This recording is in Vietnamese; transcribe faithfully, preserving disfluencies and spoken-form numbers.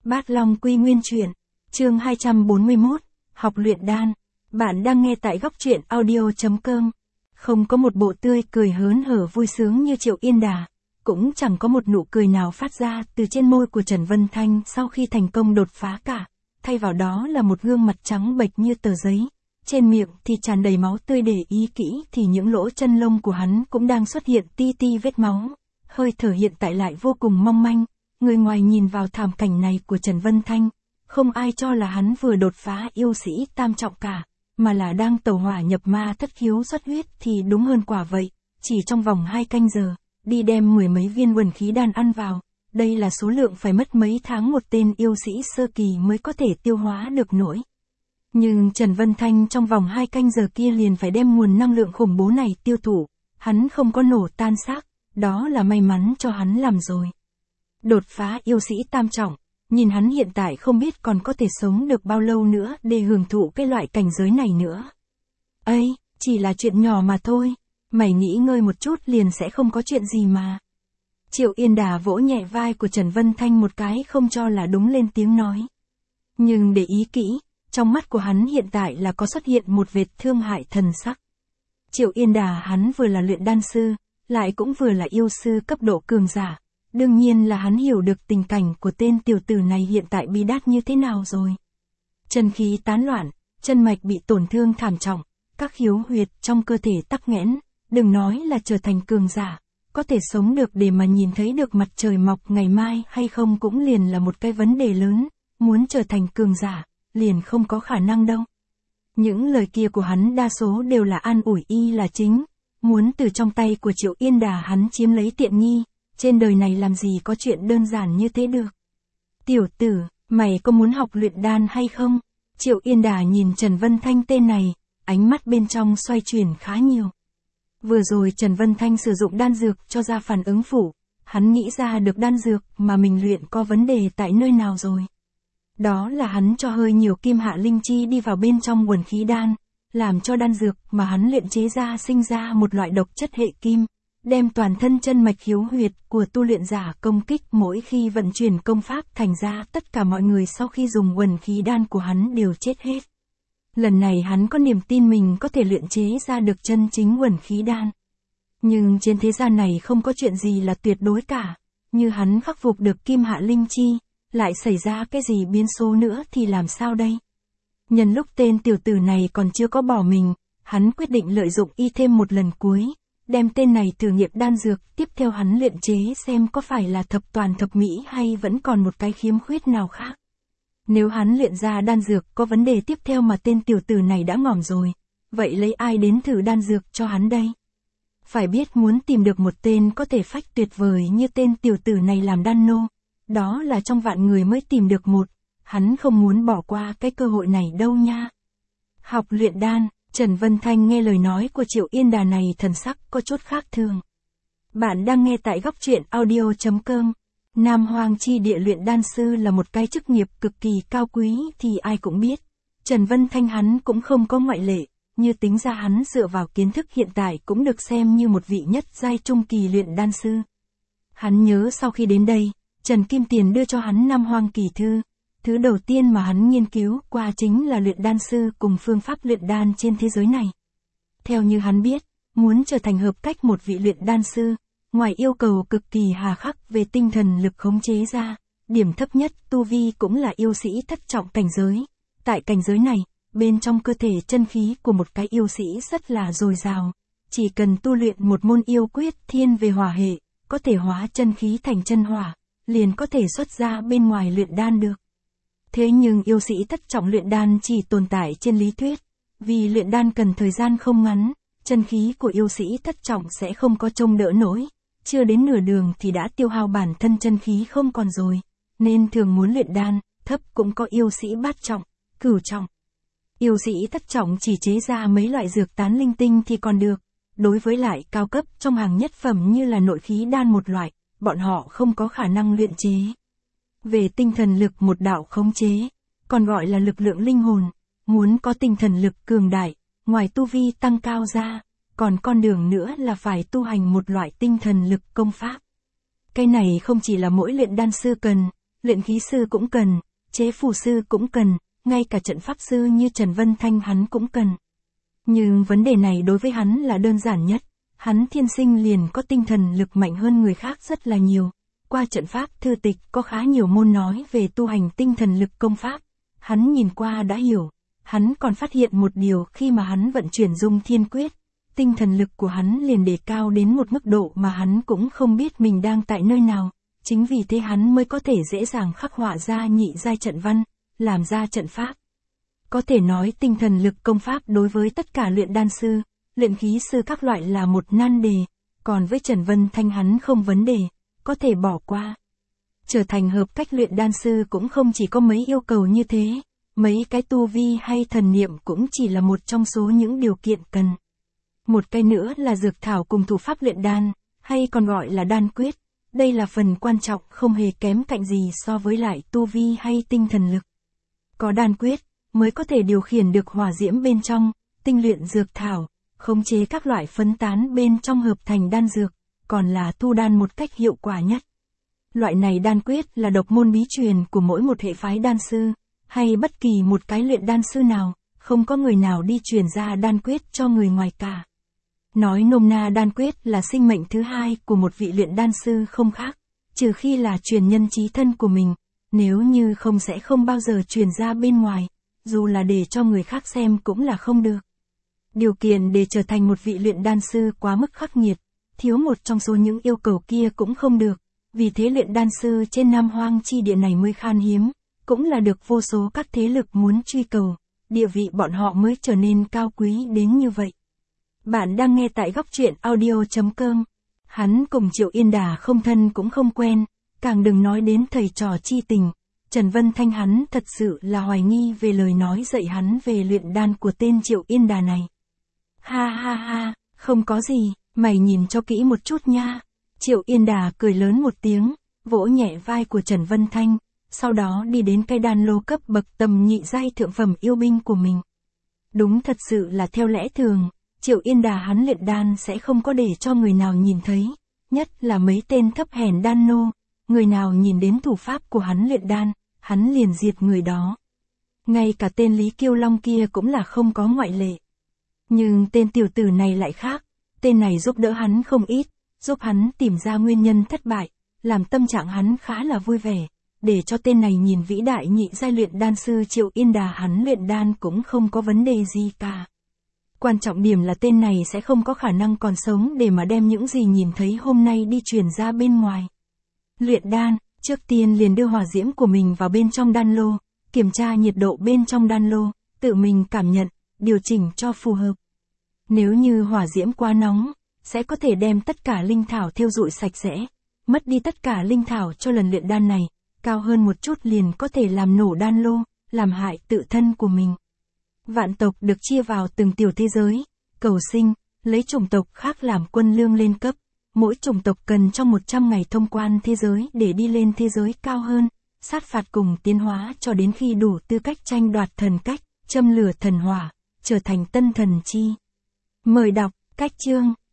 Bát Long Quy Nguyên Truyện, chương hai trăm bốn mươi mốt, học luyện đan. Bạn đang nghe tại góc truyện audio chấm com. Không có một bộ tươi cười hớn hở vui sướng như Triệu Yên Đà, cũng chẳng có một nụ cười nào phát ra từ trên môi của Trần Vân Thanh sau khi thành công đột phá cả. Thay vào đó là một gương mặt trắng bệch như tờ giấy, trên miệng thì tràn đầy máu tươi, để ý kỹ thì những lỗ chân lông của hắn cũng đang xuất hiện ti ti vết máu. Hơi thở hiện tại lại vô cùng mong manh. Người ngoài nhìn vào thảm cảnh này của Trần Vân Thanh, không ai cho là hắn vừa đột phá yêu sĩ tam trọng cả, mà là đang tẩu hỏa nhập ma thất khiếu xuất huyết thì đúng hơn quả vậy. Chỉ trong vòng hai canh giờ, đi đem mười mấy viên quần khí đan ăn vào, đây là số lượng phải mất mấy tháng một tên yêu sĩ sơ kỳ mới có thể tiêu hóa được nổi. Nhưng Trần Vân Thanh trong vòng hai canh giờ kia liền phải đem nguồn năng lượng khủng bố này tiêu thụ, hắn không có nổ tan xác, đó là may mắn cho hắn làm rồi. Đột phá yêu sĩ tam trọng, nhìn hắn hiện tại không biết còn có thể sống được bao lâu nữa để hưởng thụ cái loại cảnh giới này nữa. Ây, chỉ là chuyện nhỏ mà thôi, mày nghỉ ngơi một chút liền sẽ không có chuyện gì mà. Triệu Yên Đà vỗ nhẹ vai của Trần Vân Thanh một cái không cho là đúng lên tiếng nói. Nhưng để ý kỹ, trong mắt của hắn hiện tại là có xuất hiện một vệt thương hại thần sắc. Triệu Yên Đà hắn vừa là luyện đan sư, lại cũng vừa là yêu sư cấp độ cường giả. Đương nhiên là hắn hiểu được tình cảnh của tên tiểu tử này hiện tại bi đát như thế nào rồi. Chân khí tán loạn, chân mạch bị tổn thương thảm trọng, các khiếu huyệt trong cơ thể tắc nghẽn, đừng nói là trở thành cường giả, có thể sống được để mà nhìn thấy được mặt trời mọc ngày mai hay không cũng liền là một cái vấn đề lớn, muốn trở thành cường giả, liền không có khả năng đâu. Những lời kia của hắn đa số đều là an ủi y là chính, muốn từ trong tay của Triệu Yên Đà hắn chiếm lấy tiện nghi. Trên đời này làm gì có chuyện đơn giản như thế được. Tiểu tử, mày có muốn học luyện đan hay không? Triệu Yên Đà nhìn Trần Vân Thanh tên này, ánh mắt bên trong xoay chuyển khá nhiều. Vừa rồi Trần Vân Thanh sử dụng đan dược cho ra phản ứng phụ, hắn nghĩ ra được đan dược mà mình luyện có vấn đề tại nơi nào rồi. Đó là hắn cho hơi nhiều kim hạ linh chi đi vào bên trong quần khí đan, làm cho đan dược mà hắn luyện chế ra sinh ra một loại độc chất hệ kim. Đem toàn thân chân mạch khiếu huyệt của tu luyện giả công kích mỗi khi vận chuyển công pháp, thành ra tất cả mọi người sau khi dùng quần khí đan của hắn đều chết hết. Lần này hắn có niềm tin mình có thể luyện chế ra được chân chính quần khí đan. Nhưng trên thế gian này không có chuyện gì là tuyệt đối cả, như hắn khắc phục được kim hạ linh chi, lại xảy ra cái gì biến số nữa thì làm sao đây? Nhân lúc tên tiểu tử này còn chưa có bỏ mình, hắn quyết định lợi dụng y thêm một lần cuối. Đem tên này thử nghiệm đan dược, tiếp theo hắn luyện chế xem có phải là thập toàn thập mỹ hay vẫn còn một cái khiếm khuyết nào khác. Nếu hắn luyện ra đan dược có vấn đề tiếp theo mà tên tiểu tử này đã ngỏm rồi, vậy lấy ai đến thử đan dược cho hắn đây? Phải biết muốn tìm được một tên có thể phách tuyệt vời như tên tiểu tử này làm đan nô, đó là trong vạn người mới tìm được một, hắn không muốn bỏ qua cái cơ hội này đâu nha. Học luyện đan. Trần Vân Thanh nghe lời nói của Triệu Yên Đà này thần sắc có chút khác thường. Bạn đang nghe tại góc truyện audio chấm com. Nam Hoang chi địa luyện đan sư là một cái chức nghiệp cực kỳ cao quý thì ai cũng biết. Trần Vân Thanh hắn cũng không có ngoại lệ, như tính ra hắn dựa vào kiến thức hiện tại cũng được xem như một vị nhất giai trung kỳ luyện đan sư. Hắn nhớ sau khi đến đây, Trần Kim Tiền đưa cho hắn Nam Hoang kỳ thư. Thứ đầu tiên mà hắn nghiên cứu qua chính là luyện đan sư cùng phương pháp luyện đan trên thế giới này. Theo như hắn biết, muốn trở thành hợp cách một vị luyện đan sư, ngoài yêu cầu cực kỳ hà khắc về tinh thần lực khống chế ra, điểm thấp nhất tu vi cũng là yêu sĩ thất trọng cảnh giới. Tại cảnh giới này, bên trong cơ thể chân khí của một cái yêu sĩ rất là dồi dào. Chỉ cần tu luyện một môn yêu quyết thiên về hỏa hệ, có thể hóa chân khí thành chân hỏa, liền có thể xuất ra bên ngoài luyện đan được. Thế nhưng yêu sĩ thất trọng luyện đan chỉ tồn tại trên lý thuyết, vì luyện đan cần thời gian không ngắn, chân khí của yêu sĩ thất trọng sẽ không có trông đỡ nổi, chưa đến nửa đường thì đã tiêu hao bản thân chân khí không còn rồi, nên thường muốn luyện đan, thấp cũng có yêu sĩ bát trọng, cửu trọng. Yêu sĩ thất trọng chỉ chế ra mấy loại dược tán linh tinh thì còn được, đối với lại cao cấp trong hàng nhất phẩm như là nội khí đan một loại, bọn họ không có khả năng luyện chế. Về tinh thần lực một đạo khống chế, còn gọi là lực lượng linh hồn, muốn có tinh thần lực cường đại, ngoài tu vi tăng cao ra, còn con đường nữa là phải tu hành một loại tinh thần lực công pháp. Cái này không chỉ là mỗi luyện đan sư cần, luyện khí sư cũng cần, chế phù sư cũng cần, ngay cả trận pháp sư như Trần Vân Thanh hắn cũng cần. Nhưng vấn đề này đối với hắn là đơn giản nhất, hắn thiên sinh liền có tinh thần lực mạnh hơn người khác rất là nhiều. Qua trận pháp thư tịch có khá nhiều môn nói về tu hành tinh thần lực công pháp, hắn nhìn qua đã hiểu, hắn còn phát hiện một điều khi mà hắn vận chuyển Dung Thiên Quyết, tinh thần lực của hắn liền đề cao đến một mức độ mà hắn cũng không biết mình đang tại nơi nào, chính vì thế hắn mới có thể dễ dàng khắc họa ra nhị giai trận văn, làm ra trận pháp. Có thể nói tinh thần lực công pháp đối với tất cả luyện đan sư, luyện khí sư các loại là một nan đề, còn với Trần Vân Thanh hắn không vấn đề, có thể bỏ qua. Trở thành hợp cách luyện đan sư cũng không chỉ có mấy yêu cầu như thế, mấy cái tu vi hay thần niệm cũng chỉ là một trong số những điều kiện cần. Một cái nữa là dược thảo cùng thủ pháp luyện đan, hay còn gọi là đan quyết, đây là phần quan trọng không hề kém cạnh gì so với lại tu vi hay tinh thần lực. Có đan quyết, mới có thể điều khiển được hỏa diễm bên trong, tinh luyện dược thảo, khống chế các loại phấn tán bên trong hợp thành đan dược, còn là thu đan một cách hiệu quả nhất. Loại này đan quyết là độc môn bí truyền của mỗi một hệ phái đan sư, hay bất kỳ một cái luyện đan sư nào, không có người nào đi truyền ra đan quyết cho người ngoài cả. Nói nôm na đan quyết là sinh mệnh thứ hai của một vị luyện đan sư không khác, trừ khi là truyền nhân chí thân của mình, nếu như không sẽ không bao giờ truyền ra bên ngoài, dù là để cho người khác xem cũng là không được. Điều kiện để trở thành một vị luyện đan sư quá mức khắc nghiệt, thiếu một trong số những yêu cầu kia cũng không được, vì thế luyện đan sư trên Nam Hoang chi địa này mới khan hiếm, cũng là được vô số các thế lực muốn truy cầu, địa vị bọn họ mới trở nên cao quý đến như vậy. Bạn đang nghe tại góc truyện audio chấm com. Hắn cùng Triệu Yên Đà không thân cũng không quen, càng đừng nói đến thầy trò chi tình. Trần Vân Thanh hắn thật sự là hoài nghi về lời nói dạy hắn về luyện đan của tên Triệu Yên Đà này. Ha ha ha, không có gì, mày nhìn cho kỹ một chút nha. Triệu Yên Đà cười lớn một tiếng, vỗ nhẹ vai của Trần Vân Thanh, sau đó đi đến cây đan lô cấp bậc tầm nhị giai thượng phẩm yêu binh của mình. Đúng thật sự là theo lẽ thường, Triệu Yên Đà hắn luyện đan sẽ không có để cho người nào nhìn thấy, nhất là mấy tên thấp hèn đan nô, người nào nhìn đến thủ pháp của hắn luyện đan, hắn liền diệt người đó. Ngay cả tên Lý Kiêu Long kia cũng là không có ngoại lệ. Nhưng tên tiểu tử này lại khác, tên này giúp đỡ hắn không ít, giúp hắn tìm ra nguyên nhân thất bại, làm tâm trạng hắn khá là vui vẻ, để cho tên này nhìn vĩ đại nhị giai luyện đan sư Triệu Yên Đà hắn luyện đan cũng không có vấn đề gì cả. Quan trọng điểm là tên này sẽ không có khả năng còn sống để mà đem những gì nhìn thấy hôm nay đi truyền ra bên ngoài. Luyện đan, trước tiên liền đưa hỏa diễm của mình vào bên trong đan lô, kiểm tra nhiệt độ bên trong đan lô, tự mình cảm nhận, điều chỉnh cho phù hợp. Nếu như hỏa diễm quá nóng, sẽ có thể đem tất cả linh thảo thiêu rụi sạch sẽ, mất đi tất cả linh thảo cho lần luyện đan này, cao hơn một chút liền có thể làm nổ đan lô, làm hại tự thân của mình. Vạn tộc được chia vào từng tiểu thế giới, cầu sinh, lấy chủng tộc khác làm quân lương lên cấp. Mỗi chủng tộc cần trong một trăm ngày thông quan thế giới để đi lên thế giới cao hơn, sát phạt cùng tiến hóa cho đến khi đủ tư cách tranh đoạt thần cách, châm lửa thần hỏa, trở thành tân thần chi. Mời đọc, cách chương.